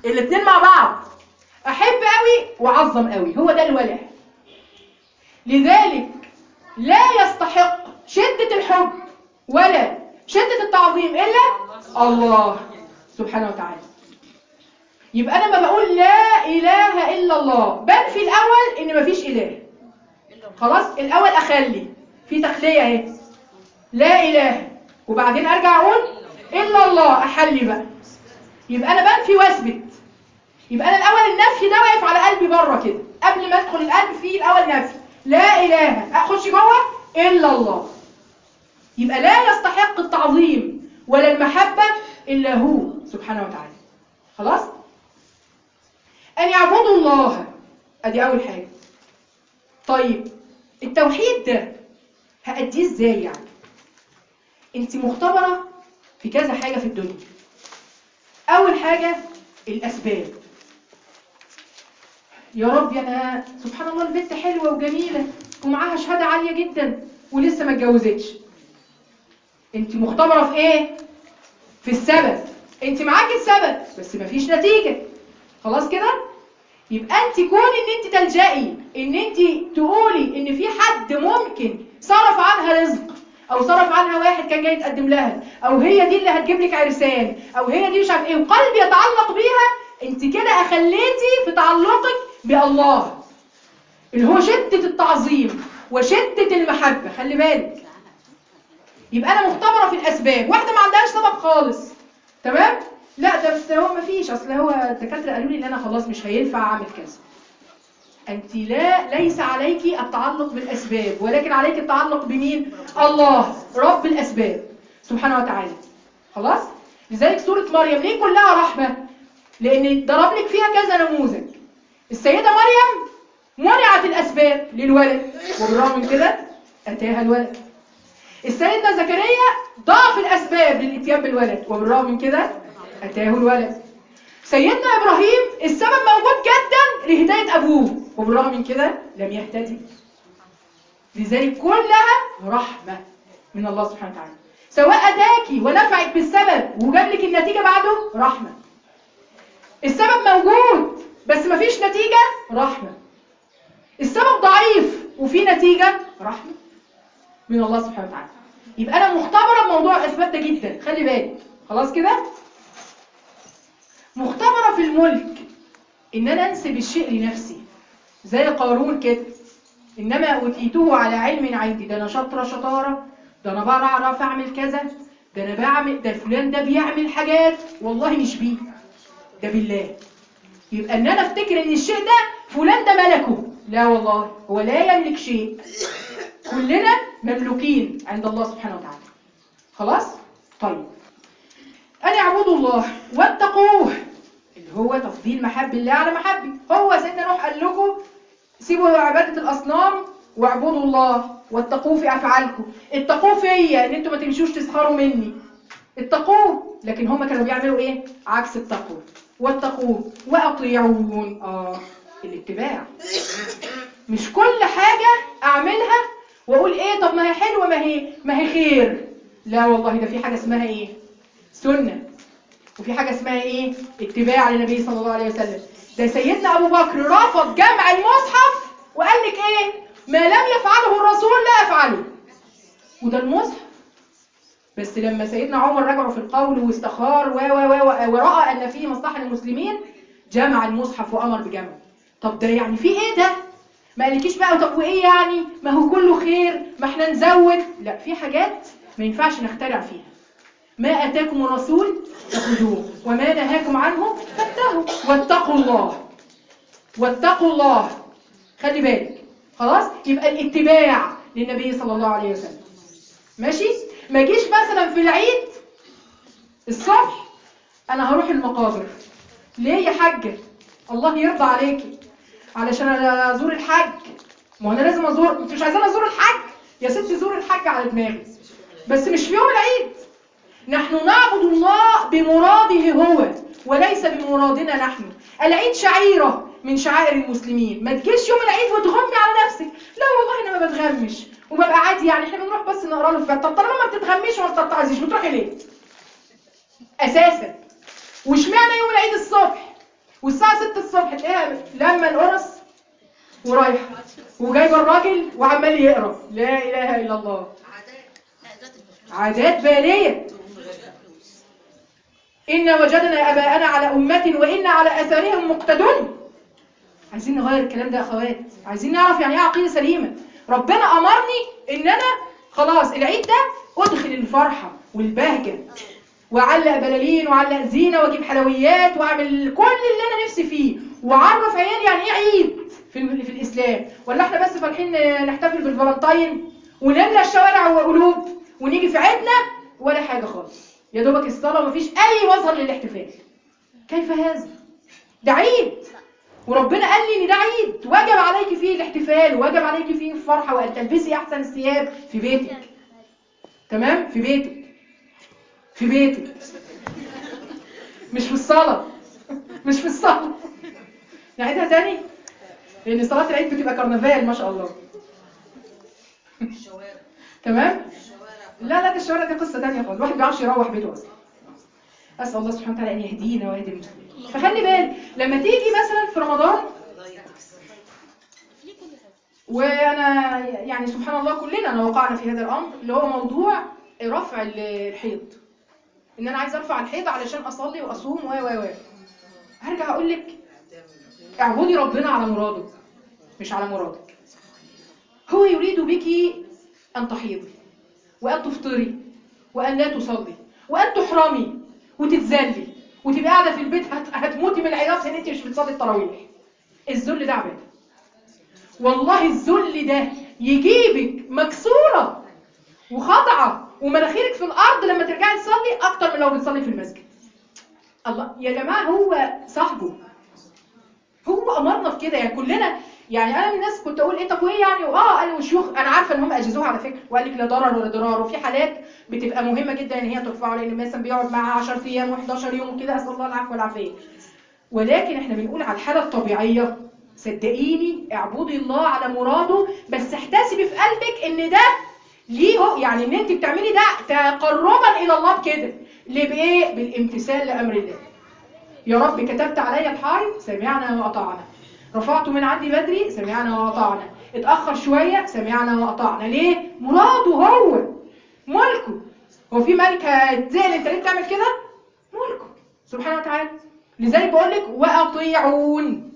الاثنين مع بعض، احب قوي واعظم قوي، هو ده الولاء. لذلك لا يستحق شدة الحب ولا شدة التعظيم الا الله سبحانه وتعالى. يبقى انا ما بقول لا اله الا الله بنفي الاول ان مفيش اله. خلاص الاول اخلي في تخليه اهي لا اله، وبعدين ارجع اقول الا الله، احلي بقى. يبقى انا بنفي واثبت. يبقى انا الاول النفي ده واقف على قلبي بره كده، قبل ما ادخل القلب فيه الاول نفي لا اله، اخش جوه الا الله. يبقى لا يستحق التعظيم ولا المحبه الا هو سبحانه وتعالى. خلاص؟ ان يعبدوا الله، ادي اول حاجه. طيب التوحيد ده هأديه ازاي يعني؟ انت مختبرة في كذا حاجة في الدنيا. اول حاجة الاسباب. يا رب انا سبحان الله البنت حلوة وجميلة ومعاها شهادة عالية جدا ولسه ما اتجوزتش. انت مختبرة في ايه؟ في السبب. انت معاكي السبب بس مفيش نتيجة. خلاص كده؟ يبقى انت كون ان انت تلجئي ان انت تقولي ان في حد ممكن صرف عنها رزق، او صرف عنها واحد كان جاي يتقدم لها، او هي دي اللي هتجيب لك عرسان، او هي دي مش عارف ايه، وقلبي يتعلق بيها، انت كده اخليتي في تعلقك بالله اللي هو شدة التعظيم وشدة المحبة. خلي بالك. يبقى انا مختبرة في الاسباب. واحدة ما عندهاش سبب خالص، تمام؟ لا ده بس هو ما فيش، اصل هو الدكاتره قالوا لي ان انا خلاص مش هينفع اعمل كذا. انت ليس عليك التعلق بالاسباب، ولكن عليك التعلق بمين؟ الله رب الاسباب سبحانه وتعالى. خلاص؟ لذلك سوره مريم ليه كلها رحمه؟ لان ضرب لك فيها كذا نموذج. السيده مريم منعت الاسباب للولد وبالرغم من كده اتاها الولد. السيدنا زكريا ضعف الاسباب للاتيان بالولد وبالرغم من كده اتاه الولد. سيدنا ابراهيم السبب موجود جدا لهدايه ابوه وبالرغم من كده لم يهتدي. لذلك كلها رحمه من الله سبحانه وتعالى. سواء اتاكي ونفعك بالسبب وجاب لك النتيجه بعده، رحمه. السبب موجود بس مفيش نتيجه، رحمه. السبب ضعيف وفي نتيجه، رحمه من الله سبحانه وتعالى. يبقى انا مختبره بموضوع الاسباب ده جدا، خلي بالك. خلاص كده؟ مختبره في الملك ان انا انسب الشيء لنفسي زي قارون كده، انما اوتيته على علم عندي، ده انا شاطره شطاره، ده انا بعرف اعمل كذا، ده انا بعمل، ده فلان ده بيعمل حاجات والله مش بيه، ده بالله. يبقى ان انا افتكر ان الشيء ده فلان ده ملكه، لا والله هو لا يملك شيء. كلنا مملوكين عند الله سبحانه وتعالى. خلاص؟ طيب أن يعبدوا الله واتقوه اللي هو تفضيل محب الله على محبي. هو سيدنا نوح قال لكم سيبوا عبادة الأصنام واعبدوا الله واتقوه في أفعالكم. اتقوه فيا ان انتوا ما تمشوش تسخروا مني، اتقوه. لكن هم كانوا بيعملوا ايه؟ عكس التقوى. واتقوه واطيعون، الاتباع. مش كل حاجة اعملها واقول ايه طب ما هي حلوة، ما هي خير. لا والله ده في حاجة اسمها ايه؟ سنة. وفي حاجة اسمها ايه؟ اتباع للنبي صلى الله عليه وسلم. ده سيدنا ابو بكر رفض جمع المصحف وقال لك ايه؟ ما لم يفعله الرسول لا افعله. وده المصحف. بس لما سيدنا عمر رجعوا في القول واستخار ورأى ان فيه مصلحة للمسلمين جمع المصحف وامر بجمعه. طب ده يعني في ايه ده؟ ما قالكيش بقى طب وايه يعني؟ ما هو كله خير، ما احنا نزود. لا، في حاجات ما ينفعش نخترع فيها. ما اتاكم الرسول فخذوه وما نهاكم عنه فانتهوا واتقوا الله. واتقوا الله. خلي بالك. خلاص؟ يبقى الاتباع للنبي صلى الله عليه وسلم. ماشي؟ ما جيش مثلا في العيد الصبح انا هروح المقابر. ليه يا حاجه؟ الله يرضى عليكي علشان انا ازور الحج. ما انا لازم ازور، انت مش عايزاني ازور الحج؟ يا ستي زور الحج على دماغي بس مش في يوم العيد. نحن نعبد الله بمراده هو وليس بمرادنا نحن. العيد شعيرة من شعائر المسلمين. ما تجيش يوم العيد وتغمي على نفسك. لا والله انا ما بتغمش وببقى عادي، يعني احنا بنروح بس نقرا له الفاتحه. طب طالما ما بتتغميش وما بتتعظيش بتروحي ليه اساسا؟ واشمعنى يوم العيد الصبح؟ 6 الصبح تلاقيها لما القرص ورايحه وجايبه الراجل وعمال يقرا لا اله الا الله. عادات باليه. إن وجدنا اباءنا على امه وإنا على اثارهم مقتدون. عايزين نغير الكلام ده يا اخوات، عايزين نعرف يعني ايه عقيده سليمه. ربنا امرني ان انا خلاص العيد ده ادخل الفرحه والبهجه واعلق بلالين واعلق زينه واجيب حلويات واعمل كل اللي انا نفسي فيه واعرف عيالي يعني ايه عيد في الاسلام. ولا احنا بس فالحين نحتفل بالفالنتين ونملى الشوارع وقلوب ونيجي في عيدنا ولا حاجه خالص، يا دوبك الصلاه ومفيش اي مظهر للاحتفال. كيف هذا؟ ده عيد، وربنا قال لي ان ده عيد واجب عليك فيه الاحتفال وواجب عليك فيه الفرحه وان تلبسي احسن الثياب في بيتك. تمام؟ في بيتك، في بيتك، مش في الصلاه، مش في الصلاه. نعيدها تاني لان صلاه العيد بتبقى كرنفال ما شاء الله. تمام؟ لا ده الشوارع دي قصه ثانيه خالص، الواحد ما بيعرفش يروح بيته اصلا. اسال الله سبحانه وتعالى ان يهدينا ويهدي المسلمين. فخلي بالك لما تيجي مثلا في رمضان، وانا يعني سبحان الله كلنا وقعنا في هذا الامر اللي هو موضوع رفع الحيض، ان انا عايز ارفع الحيض علشان اصلي واصوم و هرجع اقول لك اعبدي ربنا على مراده مش على مرادك. هو يريد بك ان تحيضي وان تفطري وان لا تصلي وان تحرمي وتتذلي وتبقى قاعده في البيت هتموتي من العياط ان انت مش بتصلي التراويح. الذل ده عباده، والله الذل ده يجيبك مكسوره وخاضعه ومناخيرك في الارض لما ترجعي تصلي اكتر من لو بتصلي في المسجد. الله يا جماعه، هو صاحبه، هو امرنا في كده يعني كلنا. يعني انا من الناس كنت اقول ايه طب وايه يعني قالوا الشيوخ، انا عارفه ان هم اجازوها على فكره وقال لك لا ضرر ولا ضرار، وفي حالات بتبقى مهمه جدا ان هي ترفعه لان مثلا بيقعد معاها 10 ايام و11 يوم وكده، اسال الله العفو والعافيه. ولكن احنا بنقول على الحاله الطبيعيه صدقيني اعبدي الله على مراده، بس احتسبي في قلبك ان ده ليه يعني ان انت بتعملي ده تقربا الى الله بكده. ليه؟ بايه؟ بالامتثال لامر الله. يا رب كتبت عليا الحيض، سمعنا واطعنا. رفعت من عندي بدري، سمعنا واطعنا. اتاخر شويه، سمعنا واطعنا. ليه؟ مراده هو، ملكه. هو في ملك هتزعل انت ليه بتعمل كده؟ ملكه سبحانه وتعالى. لذلك بقول لك واطيعون،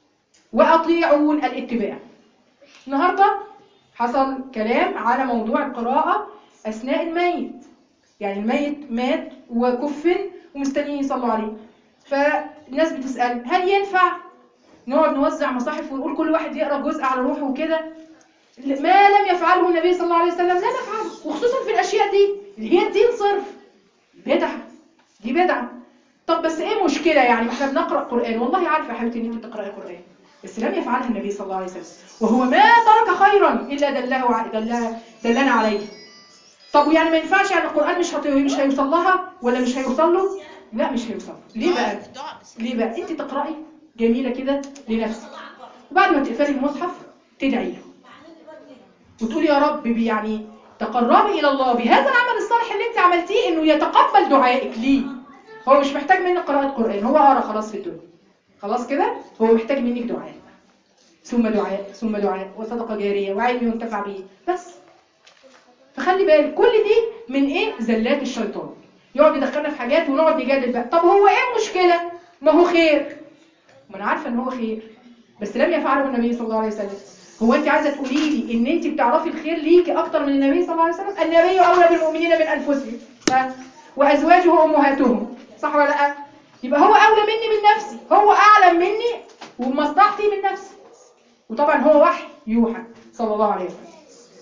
واطيعون الاتباع. النهارده حصل كلام على موضوع القراءه اثناء الميت، يعني الميت مات وكفن ومستنيين يصلوا عليه. فالناس بتسال هل ينفع نقعد نوزع مصاحف ونقول كل واحد يقرا جزء على روحه وكده؟ ما لم يفعله النبي صلى الله عليه وسلم لا نفعله، وخصوصا في الاشياء دي اللي هي الدين صرف. بدعه، دي بدعه. طب بس ايه مشكله يعني احنا بنقرا قران، والله عارفه يا حبيبتي ان انت بتقراي قران، بس لم يفعلها النبي صلى الله عليه وسلم، وهو ما ترك خيرا الا دلنا عليه. طب ويعني ما ينفعش يعني القران مش هيوصل لها ولا مش هيوصل له؟ لا مش هيوصل. ليه بقى؟ ليه بقى؟ انت تقراي جميله كده لنفسك، وبعد ما تقفلي المصحف تدعي له وتقولي يا رب يعني تقربي الى الله بهذا العمل الصالح اللي انت عملتيه، انه يتقبل دعائك ليه. هو مش محتاج منك قراءه قران، هو قرا خلاص في الدنيا خلاص كده، هو محتاج منك دعاء ثم دعاء ثم دعاء وصدقه جاريه وعلم ينتفع به بس. فخلي بالك كل دي من ايه؟ زلات الشيطان، يقعد يدخلنا في حاجات ونقعد نجادل بقى. طب هو ايه المشكله؟ ما هو خير، ما انا عارفه ان هو خير بس لم يفعله النبي صلى الله عليه وسلم. هو انت عايزه تقولي لي ان انت بتعرفي الخير ليكي اكتر من النبي صلى الله عليه وسلم؟ النبي اولى بالمؤمنين من انفسهم وازواجه امهاتهم، صح ولا لا؟ يبقى هو اولى مني من نفسي، هو اعلم مني ومصلحتي من نفسي، وطبعا هو وحي يوحى صلى الله عليه وسلم.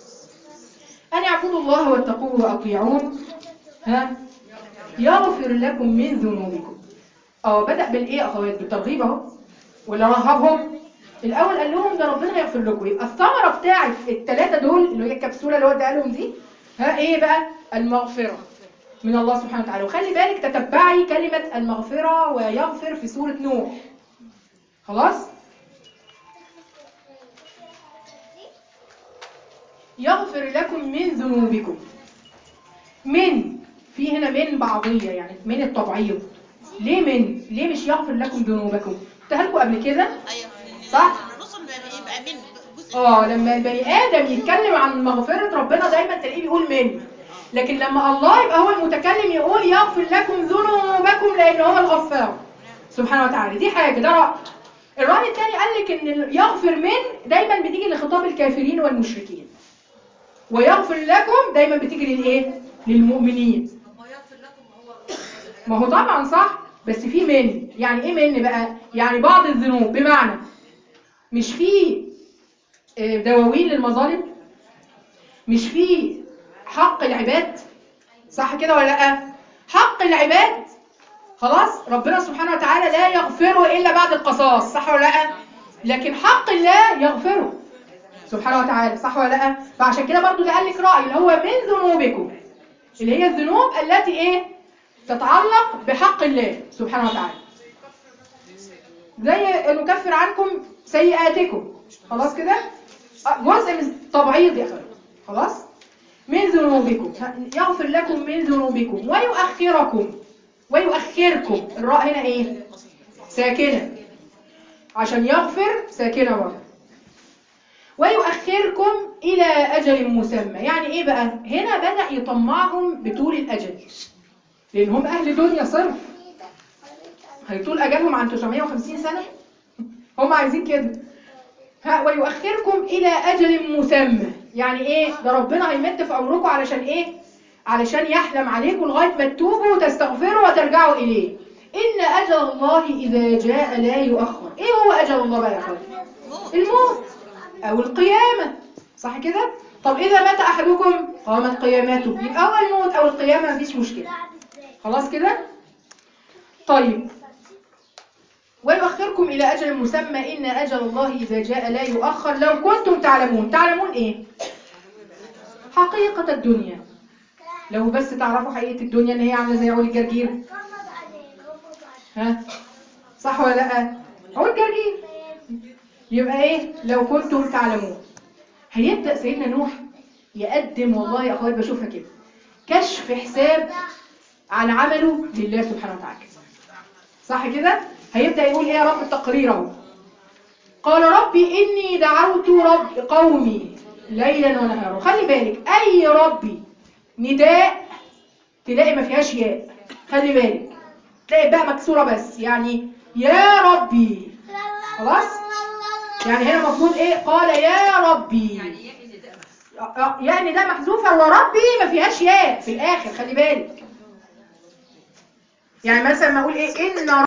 أن اعبدوا الله واتقوه وأطيعون يغفر لكم من ذنوبكم. بدأ بالإيه أخوات؟ بالترغيب أهو، ولا رهبهم؟ الأول قال لهم ده ربنا هيغفر لكم. يبقى الثمرة بتاعت الثلاثة دول اللي هي الكبسولة اللي هو اداها لهم دي إيه بقى؟ المغفرة من الله سبحانه وتعالى. وخلي بالك تتبعي كلمة المغفرة ويغفر في سورة نوح. خلاص؟ يغفر لكم من ذنوبكم. من في هنا من بعضية يعني من التبعيض، ليه مش يغفر لكم ذنوبكم؟ قلتها لكم قبل كده. ايوه صح. الرسل يبقى من جزء لما البني ادم يتكلم عن مغفره ربنا دايما تلاقيه بيقول من، لكن لما الله يبقى هو المتكلم يقول يغفر لكم ذنوبكم لان هو الغفار سبحانه وتعالى. دي حاجه، ده راي. الراي الثاني قال لك ان يغفر من دايما بتيجي لخطاب الكافرين والمشركين، ويغفر لكم دايما بتيجي للايه؟ للمؤمنين. ما هو طبعا صح، بس في من. يعني ايه من بقى؟ يعني بعض الذنوب، بمعنى مش في دواوين للمظالم، مش في حق العباد، صح كده ولا لا؟ حق العباد خلاص ربنا سبحانه وتعالى لا يغفره الا بعد القصاص، صح ولا لا؟ لكن حق الله يغفره سبحانه وتعالى، صح ولا لا؟ فعشان كده برضو ده قال لك راي اللي هو من ذنوبكم، اللي هي الذنوب التي ايه؟ تتعلق بحق الله سبحانه وتعالى. زي نكفر عنكم سيئاتكم، خلاص كده؟ جزء من تبعيض يا اخوان، خلاص؟ من ذنوبكم، يغفر لكم من ذنوبكم ويؤخركم. الراء هنا ايه؟ ساكنه، عشان يغفر ساكنه برضه. ويؤخركم الى اجل مسمى. يعني ايه بقى؟ هنا بدأ يطمعهم بطول الاجل، لان هم اهل دنيا صرف، هيطول اجلهم عن 950 سنه، هم عايزين كده. ويؤخركم الى اجل مسمى. يعني ايه؟ ده ربنا هيمد في عمركم علشان ايه؟ علشان يحلم عليكم لغايه ما تتوبوا وتستغفروا وترجعوا اليه. ان اجل الله اذا جاء لا يؤخر. ايه هو اجل الله بقى يا اخوان؟ الموت او القيامه، صح كده؟ طب اذا مات احدكم قامت قيامته، يبقى هو الموت او القيامه، مفيش مشكله، خلاص كده؟ طيب، ويؤخركم إلى أجل مسمى إن أجل الله إذا جاء لا يؤخر لو كنتم تعلمون. تعلمون إيه؟ حقيقة الدنيا. لو بس تعرفوا حقيقة الدنيا إن هي عاملة زي عود الجرجير. ها؟ صح ولا لأ؟ عود الجرجير. يبقى إيه؟ لو كنتم تعلمون. هيبدأ سيدنا نوح يقدم، والله يا أخوات بشوفها كده، كشف حساب عن عمله لله سبحانه وتعالى، صح كده؟ هيبدأ يقول ايه يا رب التقرير اهو. قال ربي إني دعوت رب قومي ليلا ونهارا. خلي بالك أي ربي نداء تلاقي ما فيهاش ياء، خلي بالك تلاقي بقى مكسورة بس، يعني يا ربي، خلاص؟ يعني هنا المفروض ايه؟ قال يا ربي، يعني ده محذوفة، وربي ما فيهاش ياء في الآخر، خلي بالك. يعني مثلا ما أقول ايه؟ إن